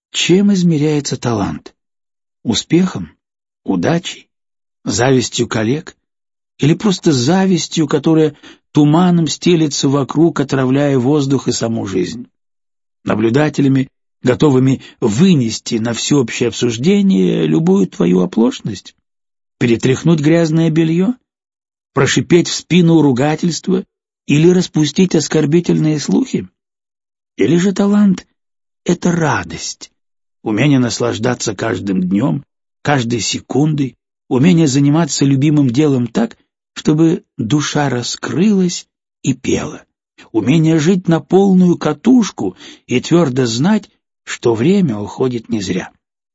Чем измеряется талант? Успехом? Удачей? Завистью коллег? Или просто завистью, которая туманом стелется вокруг, отравляя воздух и саму жизнь? Наблюдателями, готовыми вынести на всеобщее обсуждение любую твою оплошность? Перетряхнуть грязное белье? Прошипеть в спину ругательства? Или распустить оскорбительные слухи? Или же талант — это радость, умение наслаждаться каждым днем, каждой секундой, умение заниматься любимым делом так, чтобы душа раскрылась и пела, умение жить на полную катушку и твердо знать, что время уходит не зря.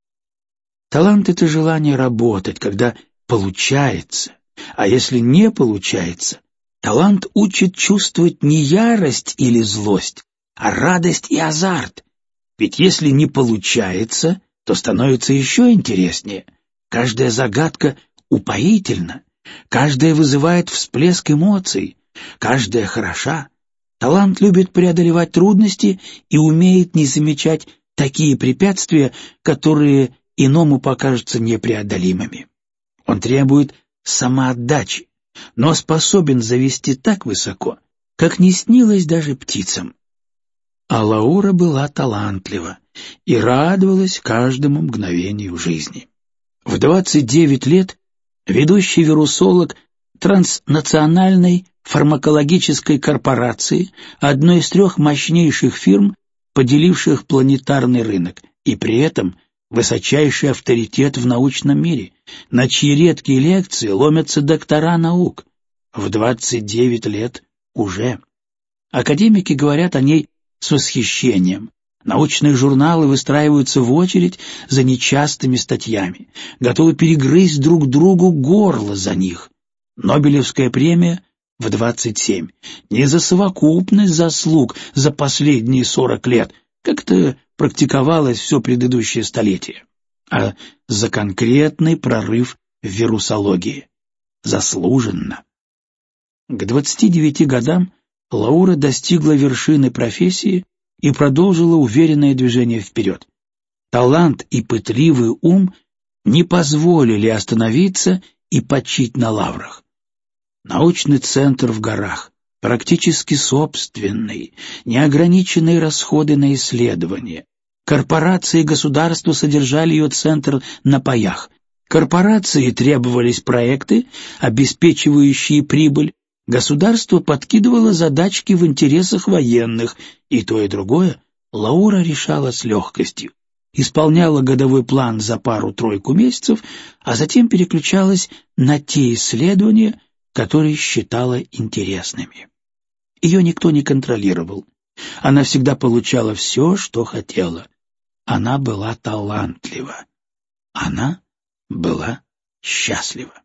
Талант — это желание работать, когда получается, а если не получается, талант учит чувствовать не ярость или злость, а радость и азарт. Ведь если не получается, то становится еще интереснее. Каждая загадка упоительна, каждая вызывает всплеск эмоций, каждая хороша. Талант любит преодолевать трудности и умеет не замечать такие препятствия, которые иному покажутся непреодолимыми. Он требует самоотдачи, но способен завести так высоко, как не снилось даже птицам. А Лаура была талантлива и радовалась каждому мгновению жизни. В 29 лет ведущий вирусолог транснациональной фармакологической корпорации, одной из 3 мощнейших фирм, поделивших планетарный рынок, и при этом высочайший авторитет в научном мире, на чьи редкие лекции ломятся доктора наук. В 29 лет уже. Академики говорят о ней с восхищением. Научные журналы выстраиваются в очередь за нечастыми статьями, готовы перегрызть друг другу горло за них. Нобелевская премия в 27. Не за совокупность заслуг за последние 40 лет, как это практиковалось все предыдущее столетие, а за конкретный прорыв в вирусологии. Заслуженно. К 29 годам Лаура достигла вершины профессии и продолжила уверенное движение вперед. Талант и пытливый ум не позволили остановиться и почить на лаврах. Научный центр в горах, практически собственный, неограниченные расходы на исследования. Корпорации и государства содержали ее центр на паях. Корпорации требовались проекты, обеспечивающие прибыль. Государство подкидывало задачки в интересах военных, и то, и другое Лаура решала с легкостью. Исполняла годовой план за пару-тройку месяцев, а затем переключалась на те исследования, которые считала интересными. Ее никто не контролировал. Она всегда получала все, что хотела. Она была талантлива. Она была счастлива.